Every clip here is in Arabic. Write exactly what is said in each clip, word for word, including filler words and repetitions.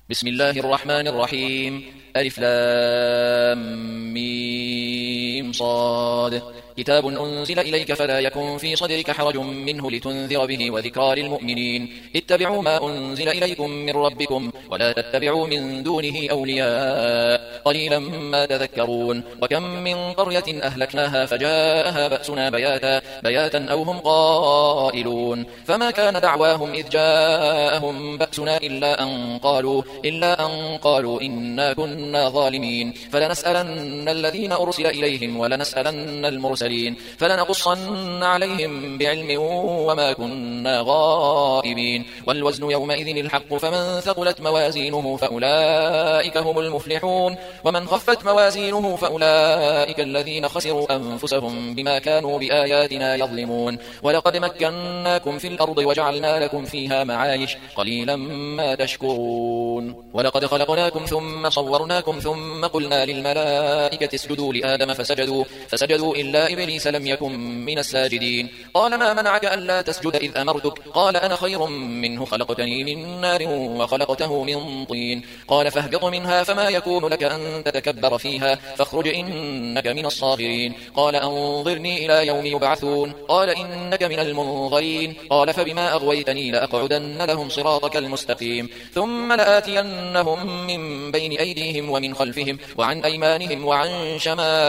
بسم الله الرحمن الرحيم. ألف لام ميم صاد. كتاب أنزل إليك فلا يكن في صدرك حرج منه لتنذر به وذكرى للمؤمنين. اتبعوا ما أنزل إليكم من ربكم ولا تتبعوا من دونه أولياء قليلا ما تذكرون. وكم من قرية أهلكناها فجاءها بأسنا بياتا, بياتا أو هم قائلون فما كان دعواهم إذ جاءهم بأسنا إلا أن قالوا, إلا أن قالوا إنا كنا ظالمين. فلنسألن الذين أرسل إليهم ولنسألن المرسلين فلنقصن عليهم بعلم وما كنا غائبين. والوزن يومئذ الحق فمن ثقلت موازينه فأولئك هم المفلحون ومن خفت موازينه فأولئك الذين خسروا أنفسهم بما كانوا بآياتنا يظلمون. ولقد مكناكم في الأرض وجعلنا لكم فيها معايش قليلا ما تشكرون. ولقد خلقناكم ثم صورناكم ثم قلنا للملائكة اسجدوا لآدم فسجدوا, فسجدوا إلا إبليس لم يكن من الساجدين. قال ما منعك ألا تسجد إذ أمرتك؟ قال أنا خير منه خلقتني من نار وخلقته من طين. قال فاهبط منها فما يكون لك أن تتكبر فيها فاخرج إنك من الصاغرين. قال أنظرني إلى يوم يبعثون. قال إنك من المنظرين. قال فبما أغويتني لأقعدن لهم صراطك المستقيم ثم لآتينهم من بين أيديهم ومن خلفهم وعن أيمانهم وعن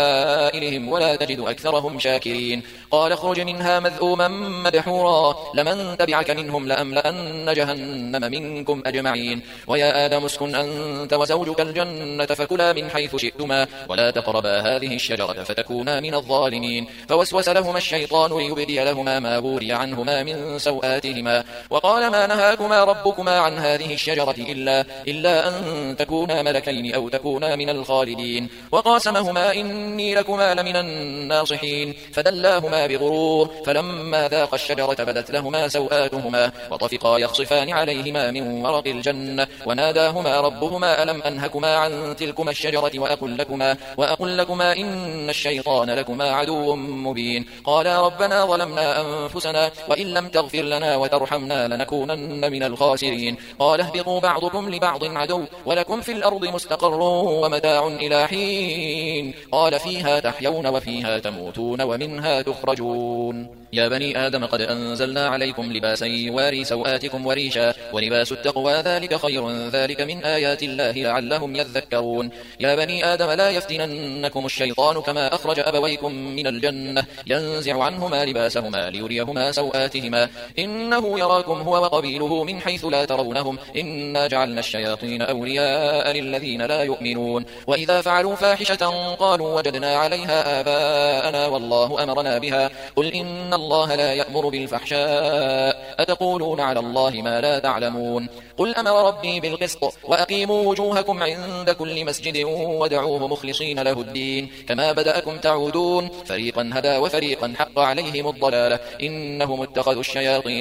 شمائلهم ولا تجد أكثرهم شاكرين. قال اخرج منها مذءوما مدحورا لمن تبعك منهم لأملأن جهنم منكم أجمعين. ويا آدم اسكن أنت وزوجك الجنة فكلا من حيث شئتما ولا تقربا هذه الشجرة فتكونا من الظالمين. فوسوس لهما الشيطان ليبدي لهما ما بوري عنهما من سوآتهما وقال ما نهاكما ربكما عن هذه الشجرة إلا, إلا أن تكونا ملكين أو تكونا من الخالدين. وقاسمهما إني لكما لمن الناصحين فدلاهما بغرور فلما ذاقا الشجرة بدت لهما سوآتهما وطفقا يخصفان عليهما من ورق الجنة وناداهما ربهما ألم أنهكما عن تلكما الشجرة وأقل لكما, وأقل لكما إن الشيطان لكما عدو مبين. قالا ربنا ظلمنا أنفسنا وإن لم تغفر لنا وترحمنا لنكونن من الخاسرين. قال اهبطوا بعضكم لبعض عدو ولكم في الأرض مستقر ومتاع إلى حين. قال فيها تحيون وفيها تموتون ومنها تخرجون. يا بني آدم قد أنزلنا عليكم لباسا يواري سوآتكم وريشا ولباس التقوى ذلك خير ذلك من آيات الله لعلهم يذكرون. يا بني آدم لا يفتننكم الشيطان كما أخرج أبويكم من الجنة ينزع عنهما لباسهما ليريهما سوآتهما إنه يراكم هو وقبيله من حيث لا ترونهم إنا جعلنا الشياطين أولياء للذين لا يؤمنون. وإذا فعلوا فاحشة قالوا وجدنا عليها آباءنا والله أمرنا بها قل إن الله لا يأمر بالفحشاء أتقولون على الله ما لا تعلمون. قل أمر ربي بالقسط وأقيموا وجوهكم عند كل مسجد ودعوه مخلصين له الدين كما بدأكم تعودون. فريقا هدى وفريقا حق عليهم الضلالة إنهم اتخذوا الشياطين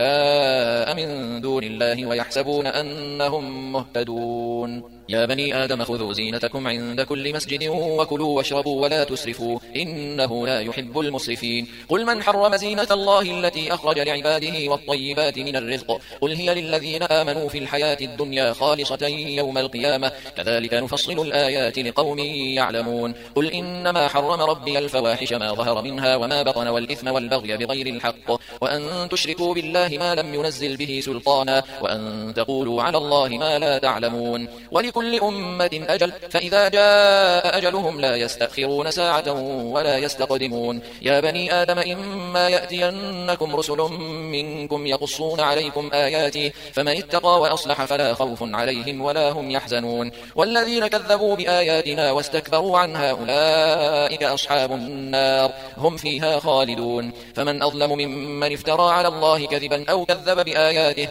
أولياء من دون الله ويحسبون أنهم مهتدون. يا بني آدم خذوا زينتكم عند كل مسجد وكلوا واشربوا ولا تسرفوا إنه لا يحب المسرفين. قل من حرم زينة الله التي أخرج لعباده والطيبات من الرزق قل هي للذين آمنوا في الحياة الدنيا خالصة يوم القيامة كذلك نفصل الآيات لقوم يعلمون. قل إنما حرم ربي الفواحش ما ظهر منها وما بطن والإثم والبغي بغير الحق وأن تشركوا بالله ما لم ينزل به سلطانا وأن تقولوا على الله ما لا تعلمون. ولكل أمة أجل فإذا جاء أجلهم لا يستأخرون ساعة ولا يستقدمون. يا بني آدم إما يأتينكم رسل منكم يقصون عليكم آياتي فمن اتقى وأصلح فلا خوف عليهم ولا هم يحزنون. والذين كذبوا بآياتنا واستكبروا عنها أولئك أصحاب النار هم فيها خالدون. فمن أظلم ممن افترى على الله كذبا أو كذب بآياته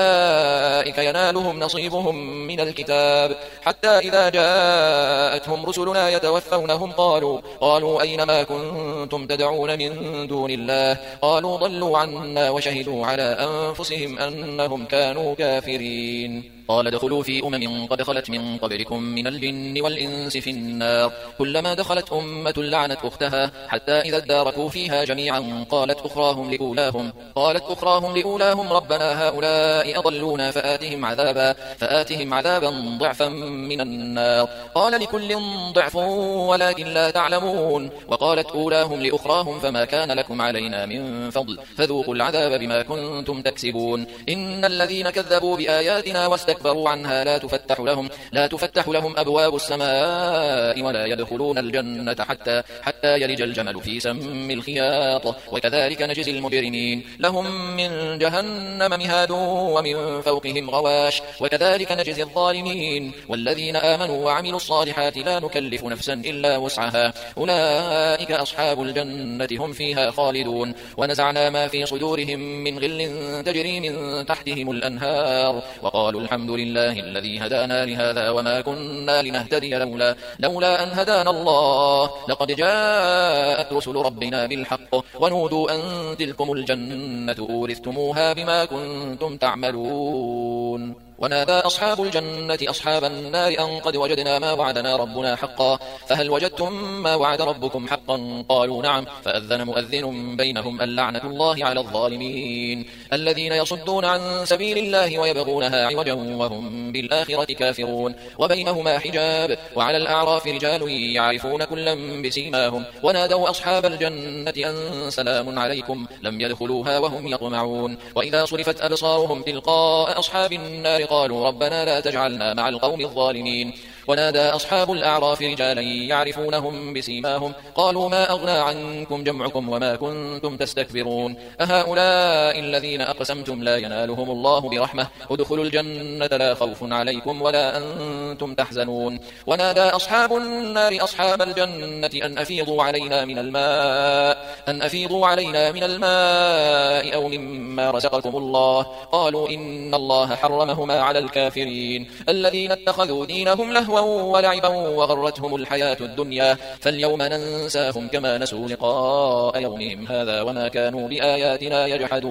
أولئك ينالهم نصيبهم من الكتاب حتى إذا جاءتهم رسلنا يتوفونهم قالوا, قالوا أينما كنتم تدعون من دون الله قالوا ضلوا عنا وشهدوا على أنفسهم أنهم كانوا كافرين. قال ادخلوا في أمم قد خلت من قبلكم من الجن والإنس في النار كلما دخلت أمة لعنت أختها حتى إذا اداركوا فيها جميعا قالت أخراهم لأولاهم قالت أخراهم لأولاهم ربنا هؤلاء أضلونا فآتهم عذابا فآتهم عذابا ضعفا من النار قال لكل ضعف ولكن لا تعلمون وقالت أولاهم لأخراهم فما كان لكم علينا من فضل فذوقوا العذاب بما كنتم تكسبون إن الذين كذبوا بآياتنا واستكبروا عنها لا تفتح لهم لا تفتح لهم أبواب السماء ولا يدخلون الجنة حتى حتى يلج الجمل في سم الخياط وكذلك نجزي المجرمين لهم من جهنم مهاد ومن فوقهم غواش وكذلك نجزي الظالمين والذين آمنوا وعملوا الصالحات لا نكلف نفسا إلا وسعها أولئك أصحاب الجنة هم فيها خالدون ونزعنا ما في صدورهم من غل تجري من تحتهم الأنهار وقالوا الحمد لله الذي هدانا لهذا وما كنا لنهتدي لولا, لولا أن هدانا الله لقد جاءت رسل ربنا بالحق ونودوا أن تلكم الجنة أورثتموها بما كنتم تعملون ونادى أصحاب الجنة أصحاب النار أن قد وجدنا ما وعدنا ربنا حقا فهل وجدتم ما وعد ربكم حقا قالوا نعم فأذن مؤذن بينهم اللعنة الله على الظالمين الذين يصدون عن سبيل الله ويبغونها عوجا وهم بالآخرة كافرون وبينهما حجاب وعلى الأعراف رجال يعرفون كلا بسيماهم ونادوا أصحاب الجنة أن سلام عليكم لم يدخلوها وهم يطمعون وإذا صرفت أبصارهم تلقاء أصحاب النار قالوا ربنا لا تجعلنا مع القوم الظالمين ونادى أصحاب الأعراف رجالا يعرفونهم بسيماهم قالوا ما أغنى عنكم جمعكم وما كنتم تستكبرون أهؤلاء الذين أقسمتم لا ينالهم الله برحمة ادخلوا الجنة لا خوف عليكم ولا أنتم تحزنون ونادى أصحاب النار أصحاب الجنة أن أفيضوا علينا من الماء أن أفيضوا علينا من الماء أو مما رزقكم الله قالوا إن الله حرمهما على الكافرين الذين اتخذوا دينهم لهوا ولعبا وغرتهم الحياة الدنيا فاليوم ننساهم كما نسوا لقاء يومهم هذا وما كانوا بآياتنا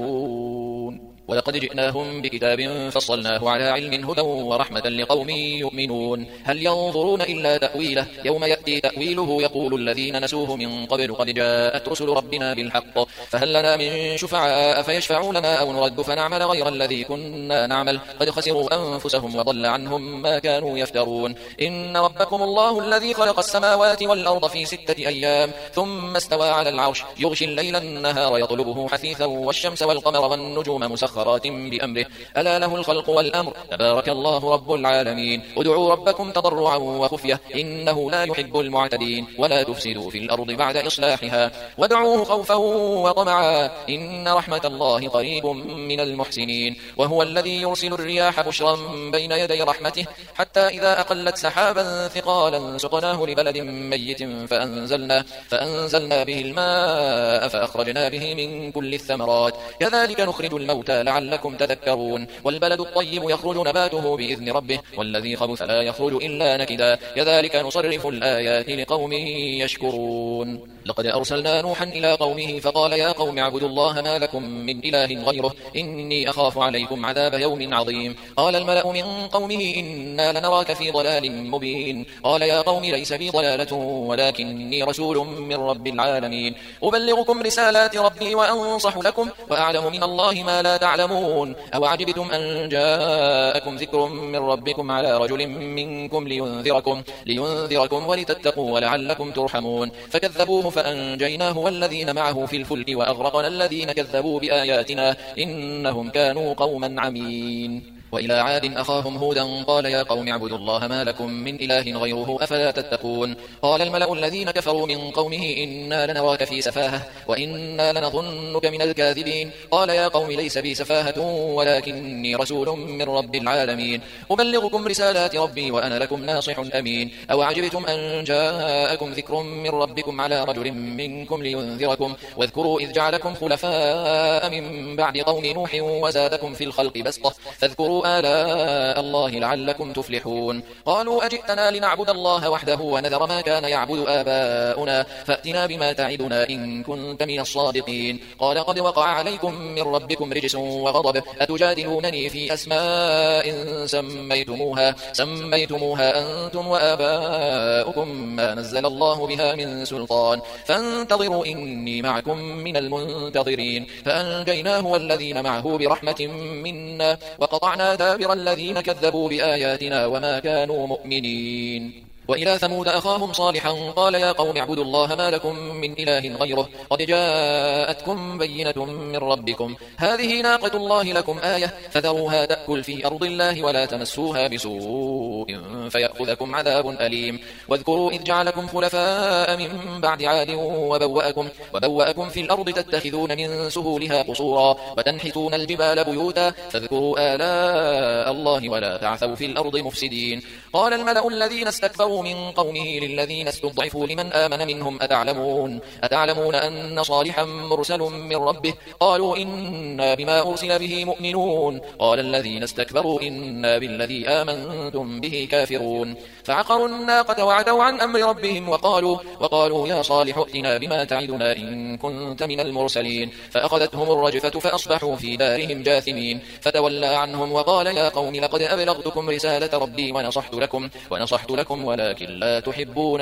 يجحدون ولقد جئناهم بكتاب فصلناه على علم هدى ورحمة لقوم يؤمنون هل ينظرون إلا تأويله يوم يأتي تأويله يقول الذين نسوه من قبل قد جاءت رسل ربنا بالحق فهل لنا من شفعاء فيشفعوا لنا أو نرد فنعمل غير الذي كنا نعمل قد خسروا أنفسهم وضل عنهم ما كانوا يفترون إن ربكم الله الذي خلق السماوات والأرض في ستة أيام ثم استوى على العرش يغشي الليل النهار يطلبه حثيثا والشمس والقمر والنجوم مسخرات بأمره ألا له الخلق والأمر تبارك الله رب العالمين ادعوا ربكم تضرعا وخفية إنه لا يحب المعتدين ولا تفسدوا في الأرض بعد إصلاحها وادعوه خوفا وطمعا إن رحمة الله قريب من المحسنين وهو الذي يرسل الرياح بشرا بين يدي رحمته حتى إذا أقلت سحابا ثقالا سقناه لبلد ميت فأنزلنا, فأنزلنا به الماء فأخرجنا به من كل الثمرات كذلك نخرج الموتى لعلكم تذكرون والبلد الطيب يخرج نباته بإذن ربه والذي خبث لا يخرج إلا نكدا كذلك نصرف الآيات لقوم يشكرون لقد أرسلنا نوحا إلى قومه فقال يا قوم اعبدوا الله ما لكم من إله غيره إني أخاف عليكم عذاب يوم عظيم قال الملأ من قومه إنا لنراك في ضلال مبين قال يا قوم ليس بي ضلالة ولكني رسول من رب العالمين أبلغكم رسالات ربي وأنصح لكم وأعلم من الله ما لا تعلمون أو عجبتم أن جاءكم ذكر من ربكم على رجل منكم لينذركم, لينذركم ولتتقوا ولعلكم ترحمون فكذبوه فأنجيناه والذين معه في الفلك وأغرقنا الذين كذبوا بآياتنا إنهم كانوا قوما عمين وإلى عاد أخاهم هودا قال يا قوم اعبدوا الله ما لكم من إله غيره أفلا تتقون قال الملأ الذين كفروا من قومه إنا لنراك في سفاهة وإنا لنظنك من الكاذبين قال يا قوم ليس بي سفاهة ولكني رسول من رب العالمين أبلغكم رسالات ربي وأنا لكم ناصح أمين أو عجبتم أن جاءكم ذكر من ربكم على رجل منكم لينذركم واذكروا إذ جعلكم خلفاء من بعد قوم نوح وزادكم في الخلق بسطة فاذكروا فاذكروا آلاء الله لعلكم تفلحون قالوا أجئتنا لنعبد الله وحده ونذر ما كان يعبد آباؤنا فأتنا بما تعدنا إن كنت من الصادقين قال قد وقع عليكم من ربكم رجس وغضب أتجادلونني في أسماء سميتموها, سميتموها أنتم وآباؤكم ما نزل الله بها من سلطان فانتظروا إني معكم من المنتظرين فأنجيناه والذين معه برحمة منا وقطعنا دابر الذين كذبوا بآياتنا وما كانوا مؤمنين وإلى ثمود أخاهم صالحا قال يا قوم اعبدوا الله ما لكم من إله غيره قد جاءتكم بينة من ربكم هذه ناقة الله لكم آية فذروها تأكل في أرض الله ولا تمسوها بسوء فيأخذكم عذاب أليم واذكروا إذ جعلكم خلفاء من بعد عاد وبوأكم, وبوأكم في الأرض تتخذون من سهولها قصورا وتنحتون الجبال بيوتا فاذكروا آلاء الله ولا تعثوا في الأرض مفسدين قال الملأ الذين استكبروا من قومه للذين استضعفوا لمن آمن منهم أتعلمون, أتعلمون أن صالحا مرسل من ربه قالوا إنا بما أرسل به مؤمنون قال الذين استكبروا إنا بالذي آمنتم به كافرون فعقروا الناقة وعتوا عن أمر ربهم وقالوا, وقالوا يا صالح ائتنا بما تعدنا إن كنت من المرسلين فأخذتهم الرجفة فأصبحوا في دارهم جاثمين فتولى عنهم وقال يا قوم لقد أبلغتكم رسالة ربي ونصحت لكم, ونصحت لكم ولكن لا تحبون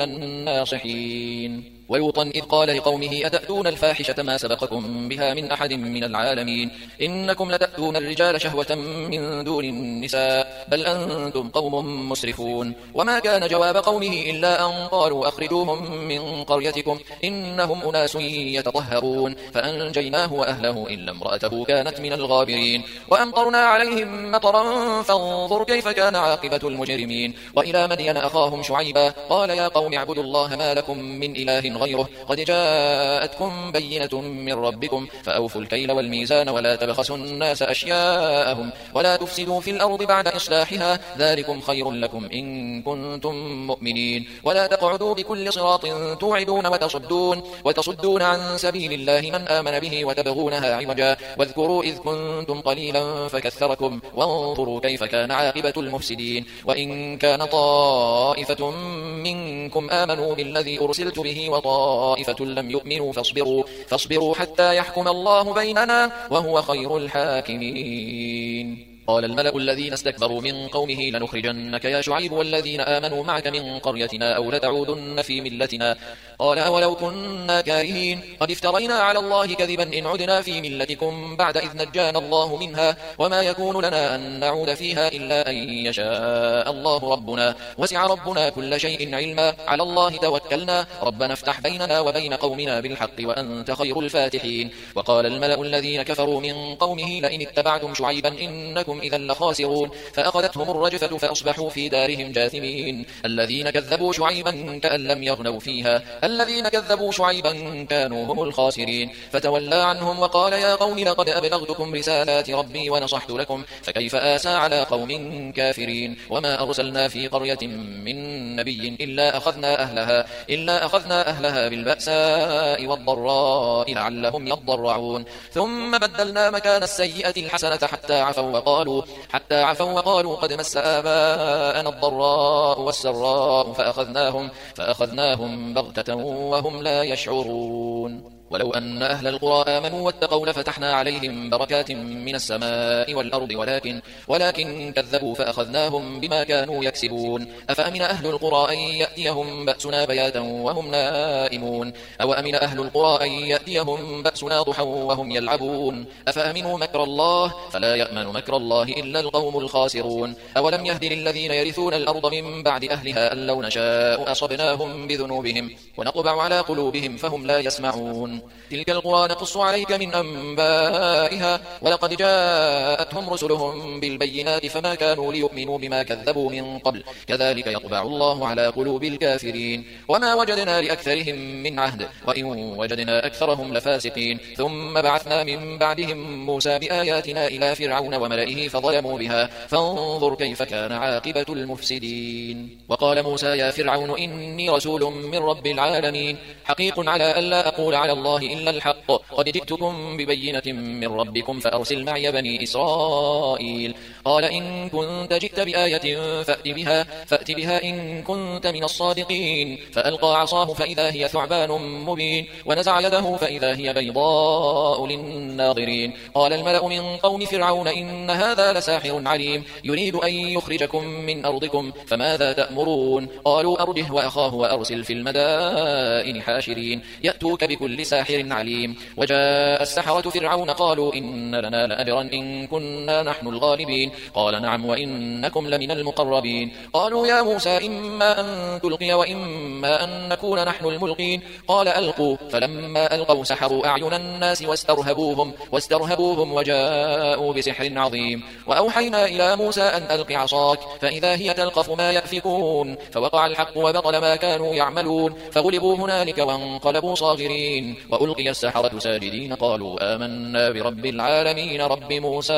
الناصحين ولوطا إذ قال لقومه أتأتون الفاحشة ما سبقكم بها من أحد من العالمين إنكم لتأتون الرجال شهوة من دون النساء بل أنتم قوم مسرفون وما كان جواب قومه إلا أن قالوا أخرجوهم من قريتكم إنهم أناس يتطهرون فأنجيناه وأهله إلا امرأته كانت من الغابرين وأمطرنا عليهم مطرا فانظر كيف كان عاقبة المجرمين وإلى مدين أخاهم شعيبا قال يا قوم اعبدوا الله ما لكم من إله غيره قد جاءتكم بينة من ربكم فأوفوا الكيل والميزان ولا تبخسوا الناس أشياءهم ولا تفسدوا في الأرض بعد إصلاحها ذلكم خير لكم إن كنتم مؤمنين ولا تقعدوا بكل صراط توعدون وتصدون, وتصدون عن سبيل الله من آمن به وتبغونها عوجا واذكروا إذ كنتم قليلا فكثركم وانظروا كيف كان عاقبة المفسدين وإن كان طائفة منكم آمنوا بالذي أرسلت به وطائفة لم يؤمنوا فاصبروا, فاصبروا حتى يحكم الله بيننا وهو خير الحاكمين قال الملأ الذين استكبروا من قومه لنخرجنك يا شعيب والذين آمنوا معك من قريتنا أو لتعودن في ملتنا قال أولو كنا كارهين قد افترينا على الله كذبا إن عدنا في ملتكم بعد إذ نجانا الله منها وما يكون لنا أن نعود فيها إلا أن يشاء الله ربنا وسع ربنا كل شيء علما على الله توكلنا ربنا افتح بيننا وبين قومنا بالحق وأنت خير الفاتحين وقال الملأ الذين كفروا من قومه لئن اتبعتم شعيبا إنكم إذا لخاسرون فأخذتهم الرجفة فأصبحوا في دارهم جاثمين الذين كذبوا شعيبا كأن لم يغنوا فيها الذين كذبوا شعيبا كانوا هم الخاسرين فتولى عنهم وقال يا قوم لقد أبلغتكم رسالات ربي ونصحت لكم فكيف آسى على قوم كافرين وما أرسلنا في قرية من نبي إلا أخذنا أهلها, إلا أخذنا أهلها بالبأساء والضراء لعلهم يضرعون ثم بدلنا مكان السيئة الحسنة حتى عفوا وقالوا حتى عفوا وقالوا قد مس آباءنا الضراء والسراء فأخذناهم, فأخذناهم بغتة وهم لا يشعرون ولو أن أهل القرى آمنوا واتقوا لفتحنا عليهم بركات من السماء والأرض ولكن, ولكن كذبوا فأخذناهم بما كانوا يكسبون أفأمن أهل القرى أن يأتيهم بأسنا بياتا وهم نائمون أو أمن أهل القرى أن يأتيهم بأسنا ضحى وهم يلعبون أفأمنوا مكر الله فلا يأمن مكر الله إلا القوم الخاسرون أولم يهد للذين يرثون الأرض من بعد أهلها أن لو نشاء أصبناهم بذنوبهم ونطبع على قلوبهم فهم لا يسمعون تلك القرى نقص عليك من أنبائها ولقد جاءتهم رسلهم بالبينات فما كانوا ليؤمنوا بما كذبوا من قبل كذلك يطبع الله على قلوب الكافرين وما وجدنا لأكثرهم من عهد وإن وجدنا أكثرهم لفاسقين ثم بعثنا من بعدهم موسى بآياتنا إلى فرعون وملئه فظلموا بها فانظر كيف كان عاقبة المفسدين وقال موسى يا فرعون إني رسول من رب العالمين حقيق على ألا أقول على الله الله إلا الحق قد جئتكم ببينة من ربكم فأرسل معي بني إسرائيل قال إن كنت جئت بآية فأت بها, فأت بها إن كنت من الصادقين فألقى عصاه فإذا هي ثعبان مبين ونزع يده فإذا هي بيضاء للناظرين قال الملأ من قوم فرعون إن هذا لساحر عليم يريد أن يخرجكم من أرضكم فماذا تأمرون قالوا أرجه وأخاه وأرسل في المدائن حاشرين يأتوك بكل ساحر عليم وجاء السحرة فرعون قالوا إن لنا لأجرا إن كنا نحن الغالبين قال نعم وإنكم لمن المقربين قالوا يا موسى إما أن تلقي وإما أن نكون نحن الملقين قال ألقوا فلما ألقوا سحروا أعين الناس واسترهبوهم, واسترهبوهم وجاءوا بسحر عظيم وأوحينا إلى موسى أن ألق عصاك فإذا هي تلقف ما يأفكون فوقع الحق وبطل ما كانوا يعملون فغلبوا هنالك وانقلبوا صاغرين وألقي السحرة ساجدين قالوا آمنا برب العالمين رب موسى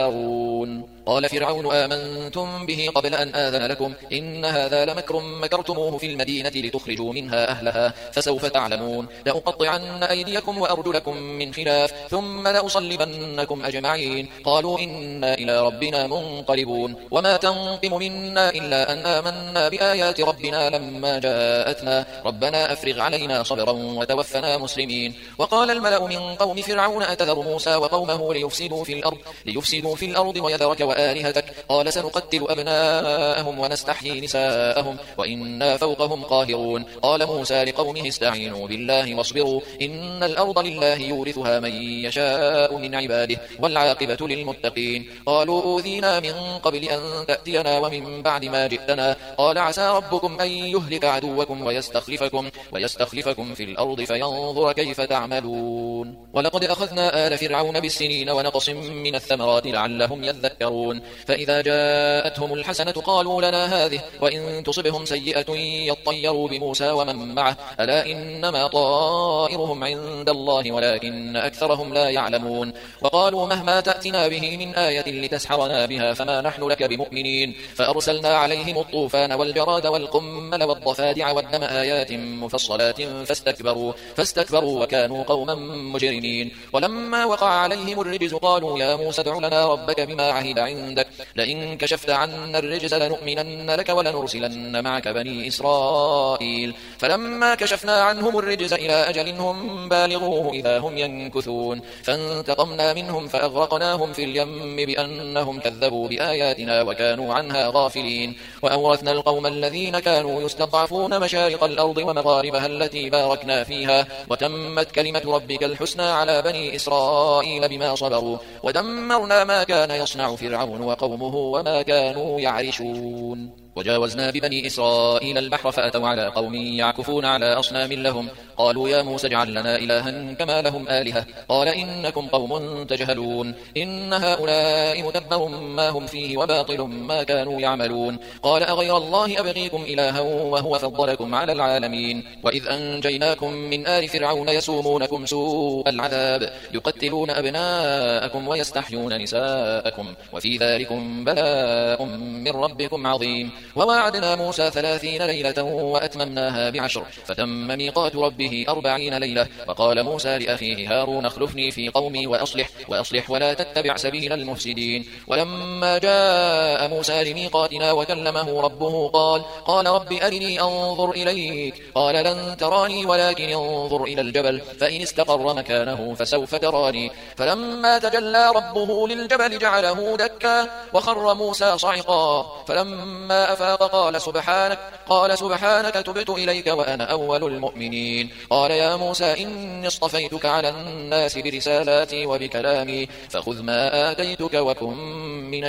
وهارون قال فرعون آمنتم به قبل أن آذن لكم إن هذا لمكر مكرتموه في المدينة لتخرجوا منها أهلها فسوف تعلمون لأقطعن أيديكم وأرجلكم من خلاف ثم لأصلبنكم أجمعين قالوا إنا إلى ربنا منقلبون وما تنقم منا إلا أن آمنا بآيات ربنا لما جاءتنا ربنا أفرغ علينا صبرا وتوفنا مسلمين وقال الملأ من قوم فرعون أتذر موسى وقومه ليفسدوا في الأرض, ليفسدوا في الأرض ويذرك وآلهتك قال سنقتل أبناءهم ونستحيي نساءهم وإنا فوقهم قاهرون قال موسى لقومه استعينوا بالله واصبروا إن الأرض لله يورثها من يشاء من عباده والعاقبة للمتقين قالوا أوذينا من قبل أن تأتينا ومن بعد ما جئتنا قال عسى ربكم أن يهلك عدوكم ويستخلفكم, ويستخلفكم في الأرض فينظر كيف تعملون ولقد أخذنا آل فرعون بالسنين ونقص من الثمرات لعلهم يذكرون فإذا جاءتهم الحسنة قالوا لنا هذه وإن تصبهم سيئة يطيروا بموسى ومن معه ألا إنما طائرهم عند الله ولكن أكثرهم لا يعلمون وقالوا مهما تأتنا به من آية لتسحرنا بها فما نحن لك بمؤمنين فأرسلنا عليهم الطوفان والجراد والقمل والضفادع والدم آيات مفصلات فاستكبروا, فاستكبروا وكانوا قوما مجرمين ولما وقع عليهم الرجز قالوا يا موسى ادع لنا ربك بما عهد عندك لئن كشفت عنا الرجز لنؤمنن لك ولنرسلن معك بني إسرائيل فلما كشفنا عنهم الرجز إلى أجل هم بالغوه إذا هم ينكثون فانتقمنا منهم فأغرقناهم في اليم بأنهم كذبوا بآياتنا وكانوا عنها غافلين وأورثنا القوم الذين كانوا يستضعفون مشارق الأرض ومغاربها التي باركنا فيها وتمت كلمة ربك الحسنى على بني إسرائيل بما صبروا ودمرنا ما كان يصنع فرعون وقومه وما كانوا يعرشون وجاوزنا ببني إسرائيل البحر فأتوا على قوم يعكفون على أصنام لهم قالوا يا موسى اجعل لنا إلها كما لهم آلهة قال إنكم قوم تجهلون إن هؤلاء متبر ما هم فيه وباطل ما كانوا يعملون قال أغير الله أبغيكم إلها وهو فضلكم على العالمين وإذ أنجيناكم من آل فرعون يسومونكم سوء العذاب يقتلون أبناءكم ويستحيون نساءكم وفي ذلكم بلاء من ربكم عظيم وواعدنا موسى ثلاثين ليلة وأتممناها بعشر فتم ميقات ربه أربعين ليلة وقال موسى لأخيه هارون اخلفني في قومي وأصلح, وأصلح ولا تتبع سبيل المفسدين ولما جاء موسى لميقاتنا وكلمه ربه قال قال رب أرني أنظر إليك قال لن تراني ولكن انظر إلى الجبل فإن استقر مكانه فسوف تراني فلما تجلى ربه للجبل جعله دكا وخر موسى صعقا فلما أفاق قال سبحانك قال سبحانك تبت إليك وأنا أول المؤمنين قال يا موسى إني اصطفيتك على الناس برسالاتي وبكلامي فخذ ما آتيتك وكن من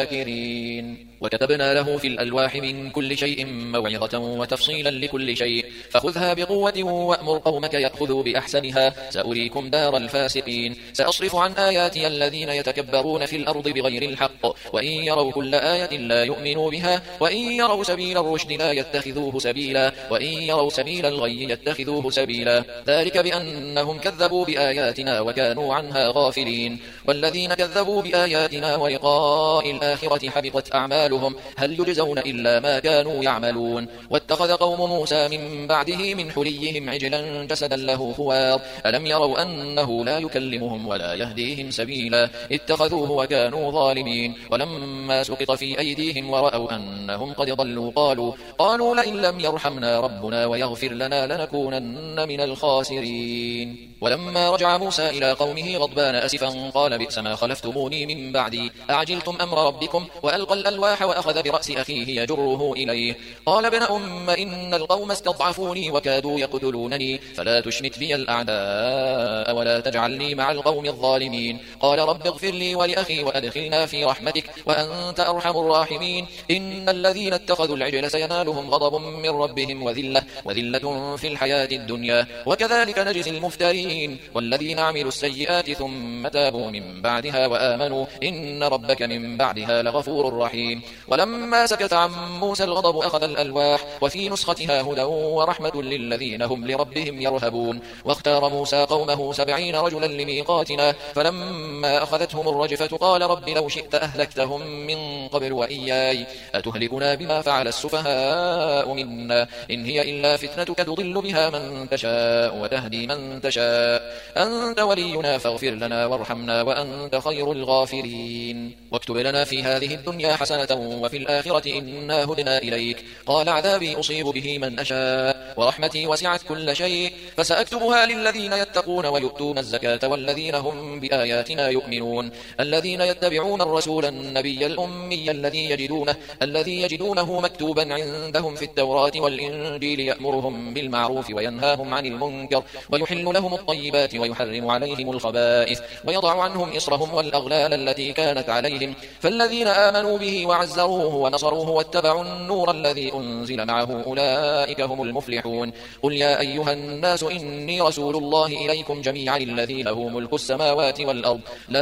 الشاكرين وكتبنا له في الألواح من كل شيء موعظة وتفصيلا لكل شيء فخذها بقوة وأمر قومك يأخذوا بأحسنها سأريكم دار الفاسقين سأصرف عن آياتي الذين يتكبرون في الأرض بغير الحق وإن يروا كل آية لا يؤمنوا بها وإن يروا سبيل الرشد لا يتخذوه سبيلا وإن يروا سبيل الغي يتخذوه سبيلا ذلك بأنهم كذبوا بآياتنا وكانوا عنها غافلين والذين كذبوا بآياتنا ولقاء الآخرة حبطت أعمالهم أعمالهم هل يجزون إلا ما كانوا يعملون. واتخذ قوم موسى من بعده من حليهم عجلا جسدا له خوار ألم يروا أنه لا يكلمهم ولا يهديهم سبيلا اتخذوه وكانوا ظالمين. ولما سقط في أيديهم ورأوا أنهم قد ضلوا قالوا قالوا لئن لم يرحمنا ربنا ويغفر لنا لنكونن من الخاسرين. ولما رجع موسى إلى قومه غضبان أسفا قال بئس ما خلفتموني من بعدي أعجلتم أمر ربكم وألقى الألواح وأخذ برأس أخيه يجره إليه قال ابن أم إن القوم استضعفوني وكادوا يقتلونني فلا تشمت بي الأعداء ولا تجعلني مع القوم الظالمين. قال رب اغفر لي ولأخي وأدخلنا في رحمتك وأنت أرحم الراحمين. إن الذين اتخذوا العجل سينالهم غضب من ربهم وذلة وذلة في الحياة الدنيا وكذلك نجزي المفترين. والذين عملوا السيئات ثم تابوا من بعدها وآمنوا إن ربك من بعدها لغفور رحيم. ولما سكت عن موسى الغضب أخذ الألواح وفي نسختها هدى ورحمة للذين هم لربهم يرهبون. واختار موسى قومه سبعين رجلا لميقاتنا فلما أخذتهم الرجفة قال رب لو شئت أهلكتهم من قبل وإياي أتهلكنا بما فعل السفهاء منا إن هي إلا فتنتك تضل بها من تشاء وتهدي من تشاء أنت ولينا فاغفر لنا وارحمنا وأنت خير الغافرين. واكتب لنا في هذه الدنيا حسنة وفي الآخرة إنا هدنا إليك. قال عذابي أصيب به من أشاء ورحمتي وسعت كل شيء فسأكتبها للذين يتقون ويؤتون الزكاة والذين هم بآياتنا يؤمنون. الذين يتبعون الرسول النبي الأمي الذي يجدونه, الذي يجدونه مكتوبا عندهم في التوراة والإنجيل يأمرهم بالمعروف وينهاهم عن المنكر ويحل لهم الطيبات ويحرم عليهم الخبائث ويضع عنهم إصرهم والأغلال التي كانت عليهم. فالذين آمنوا به وعزروه ونصروه واتبعوا النور الذي أنزل معه أولئك هم المفلحون. قل يا أيها الناس إني رسول الله إليكم جميعا الذي له ملك السماوات والأرض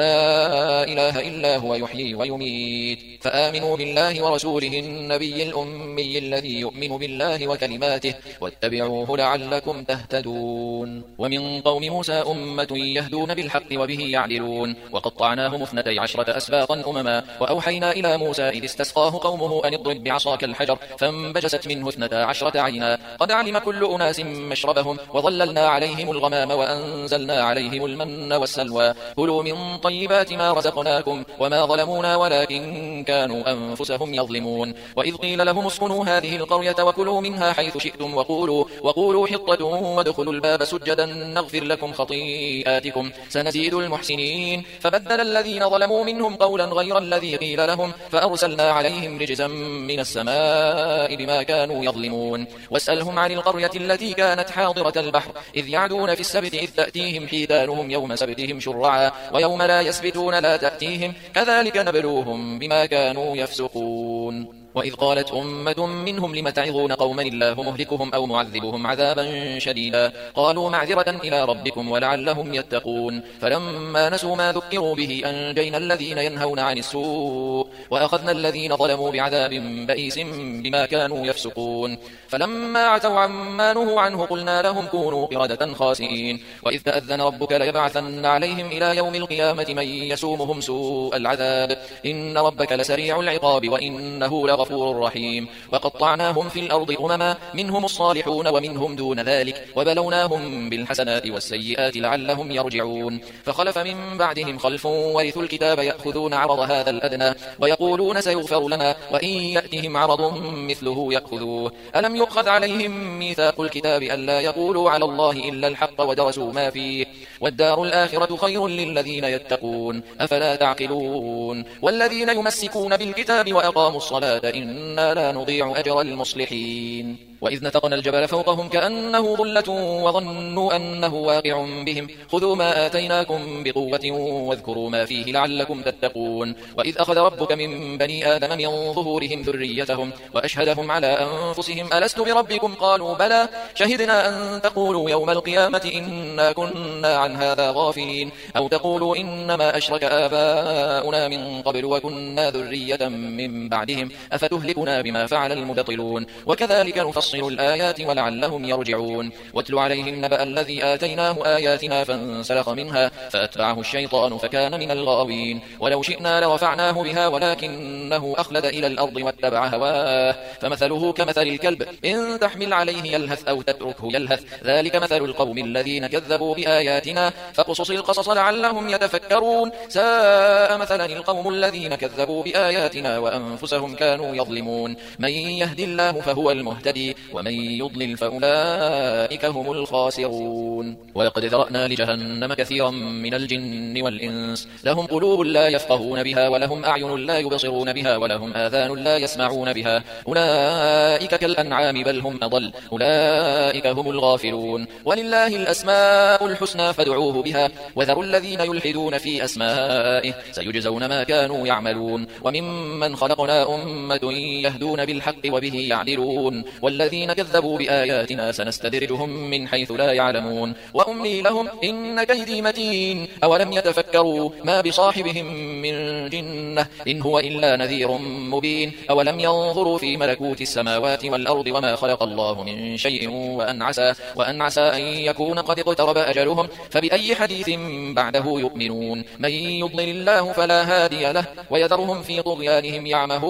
لا إله إلا هو يحيي ويميت فآمنوا بالله ورسوله النبي الأمي الذي يؤمن بالله وكلماته واتبعوه لعلكم تهتدون. ومن قوم موسى أمة يهدون بالحق وبه يعدلون. وقطعناهم اثنتي عشرة أسباطا أمما وأوحينا إلى موسى إذ استسقاه قومه أن اضرب بعصاك الحجر فانبجست منه اثنتا عشرة عينا قد علم كل أناس مشربهم وظللنا عليهم الغمام وأنزلنا عليهم المن والسلوى كلوا من طيبات ما رزقناكم وما ظلمونا ولكن كانوا أنفسهم يظلمون. وإذ قيل لهم اسكنوا هذه القرية وكلوا منها حيث شئتم وقولوا, وقولوا حطة وادخلوا الباب سجدا نغفر لكم خطيئاتكم سنزيد المحسنين. فبدل الذين ظلموا منهم قولا غير الذي قيل لهم فأرسلنا عليهم رجزا من السماء بما كانوا يظلمون. واسألهم عن القرية التي كانت حاضرة البحر إذ يعدون في السبت إذ تأتيهم حيتانهم يوم سبتهم شرعا ويوم لا يسبتون لا تأتيهم كذلك نبلوهم بما كانوا يفسقون. وإذ قالت أمة منهم لم تعظون قوما الله مهلكهم أو معذبهم عذابا شديدا قالوا معذرة إلى ربكم ولعلهم يتقون. فلما نسوا ما ذكروا به أنجينا الذين ينهون عن السوء وأخذنا الذين ظلموا بعذاب بئيس بما كانوا يفسقون. فلما عتوا عما نهوا عنه قلنا لهم كونوا قردة خاسئين. وإذ تأذن ربك ليبعثن عليهم إلى يوم القيامة من يسومهم سوء العذاب إن ربك لسريع العقاب وإنه لغفور غفور رحيم. وقطعناهم في الأرض أمما منهم الصالحون ومنهم دون ذلك وبلوناهم بالحسنات والسيئات لعلهم يرجعون. فخلف من بعدهم خلف ورثوا الكتاب يأخذون عرض هذا الأدنى ويقولون سيغفر لنا وإن يأتهم عرض مثله يأخذوه ألم يؤخذ عليهم ميثاق الكتاب ألا يقولوا على الله إلا الحق ودرسوا ما فيه والدار الآخرة خير للذين يتقون أفلا تعقلون. والذين يمسكون بالكتاب وأقاموا الصلاة إنا لا نضيع أجر المصلحين. وإذ نتقنا الجبل فوقهم كأنه ظلة وظنوا أنه واقع بهم خذوا ما آتيناكم بقوة واذكروا ما فيه لعلكم تتقون. وإذ أخذ ربك من بني آدم من ظهورهم ذريتهم وأشهدهم على أنفسهم ألست بربكم قالوا بلى شهدنا أن تقولوا يوم القيامة إنا كنا عن هذا غافلين أو تقولوا إنما أشرك آباؤنا من قبل وكنا ذرية من بعدهم أفتهلكنا بما فعل المبطلون وكذلك نفصل نفصل الآيات ولعلهم يرجعون واتل عليهم نبأ الذي آتيناه آياتنا فانسلخ منها فأتبعه الشيطان فكان من الغاوين ولو شئنا لرفعناه بها ولكنه أخلد إلى الأرض واتبع هواه فمثله كمثل الكلب إن تحمل عليه يلهث أو تتركه يلهث ذلك مثل القوم الذين كذبوا بآياتنا فاقصص القصص لعلهم يتفكرون ساء مثلا القوم الذين كذبوا بآياتنا وأنفسهم كانوا يظلمون من يهد الله فهو المهتدي ومن يضلل فأولئك هم الخاسرون ولقد ذرأنا لجهنم كثيرا من الجن والإنس لهم قلوب لا يفقهون بها ولهم أعين لا يبصرون بها ولهم آذان لا يسمعون بها أولئك كالأنعام بل هم أضل أولئك هم الغافلون ولله الأسماء الحسنى فادعوه بها وذروا الذين يلحدون في أسمائه سيجزون ما كانوا يعملون وممن خلقنا أمة يهدون بالحق وبه يعدلون والذين كذبوا بآياتنا سنستدرجهم من حيث لا يعلمون وأملي لهم إن كيدي متين أولم يتفكروا ما بصاحبهم من جنة إن هو إلا نذير مبين أولم ينظروا في ملكوت السماوات والأرض وما خلق الله من شيء وأن عسى, وأن عسى أن يكون قد اقترب أجلهم فبأي حديث بعده يؤمنون من يضلل الله فلا هادي له ويذرهم في طغيانهم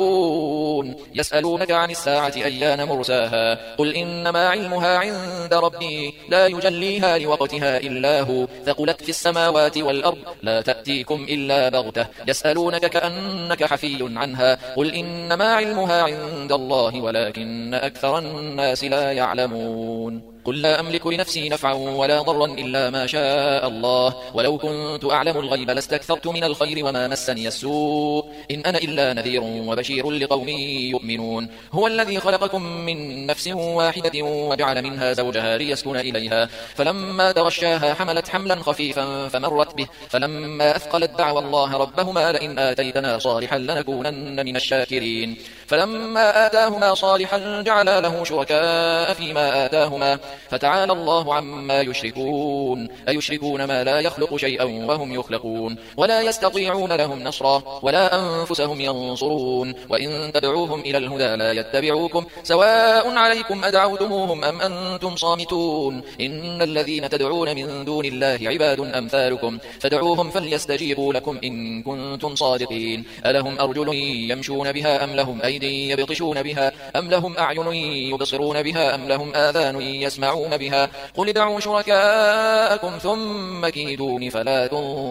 يعمهون يسألونك عن الساعة أيان مرساها قل إنما علمها عند ربي لا يجليها لوقتها إلا هو ثقلت في السماوات والأرض لا تأتيكم إلا بغتة يسألونك كأنك حفي عنها قل إنما علمها عند الله ولكن أكثر الناس لا يعلمون قل لا أملك لنفسي نفعا ولا ضرا إلا ما شاء الله ولو كنت أعلم الغيب لاستكثرت من الخير وما مسني السوء إن أنا إلا نذير وبشير لقوم يؤمنون هو الذي خلقكم من نفس واحدة وجعل منها زوجها ليسكن إليها فلما تغشاها حملت حملا خفيفا فمرت به فلما أثقلت دعوى الله ربهما لئن آتيتنا صالحا لنكونن من الشاكرين فلما آتاهما صالحا جعلا له شركاء فيما آتاهما فتعالى الله عما يشركون أيشركون ما لا يخلق شيئا وهم يخلقون ولا يستطيعون لهم نصرا ولا أنفسهم ينصرون وإن تدعوهم إلى الهدى لا يتبعوكم سواء عليكم أدعوتموهم أم أنتم صامتون إن الذين تدعون من دون الله عباد أمثالكم فدعوهم فليستجيبوا لكم إن كنتم صادقين ألهم أرجل يمشون بها أم لهم أيدي يبطشون بها أم لهم أعين يبصرون بها أم لهم آذان يسمعون بها قل ادعوا شركاءكم ثم كيدون فلا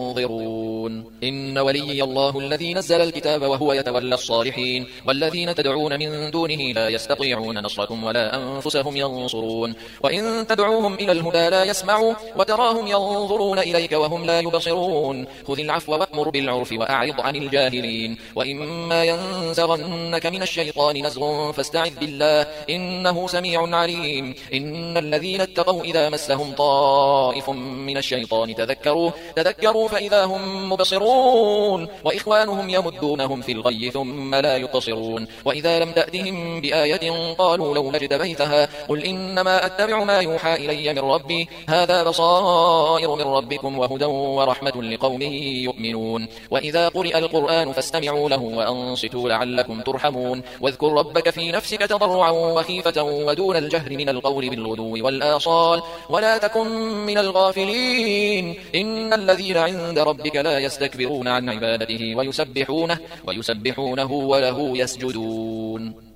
تنظرون إن ولي الله الذي نزل الكتاب وهو يتولى الصالحين والذين تدعون من دونه لا يستطيعون نصركم ولا أنفسهم ينصرون وإن تدعوهم إلى الهدى لا يسمعوا وتراهم ينظرون إليك وهم لا يبصرون خذ العفو وأمر بالعرف وأعرض عن الجاهلين وإما ينزغنك من الشيطان نزغ فاستعذ بالله إنه سميع عليم إن الذين اتقوا إذا مسهم طائف من الشيطان تذكروا تذكروا فإذا هم مبصرون وإخوانهم يمدونهم في الغي ثم لا يقصرون وإذا لم تأتهم بآية قالوا لو اجتبيتها قل إنما أتبع ما يوحى إلي من ربي هذا بصائر من ربكم وهدى ورحمة لقوم يؤمنون وإذا قرئ القرآن فاستمعوا له وأنصتوا لعلكم ترحمون واذكر ربك في نفسك تضرعا وخيفة ودون الجهر من القول بالغدو والآصال ولا تكن من الغافلين إن الذين عند ربك لا يستكبرون عن عبادته ويسبحونه, ويسبحونه وله يسجدون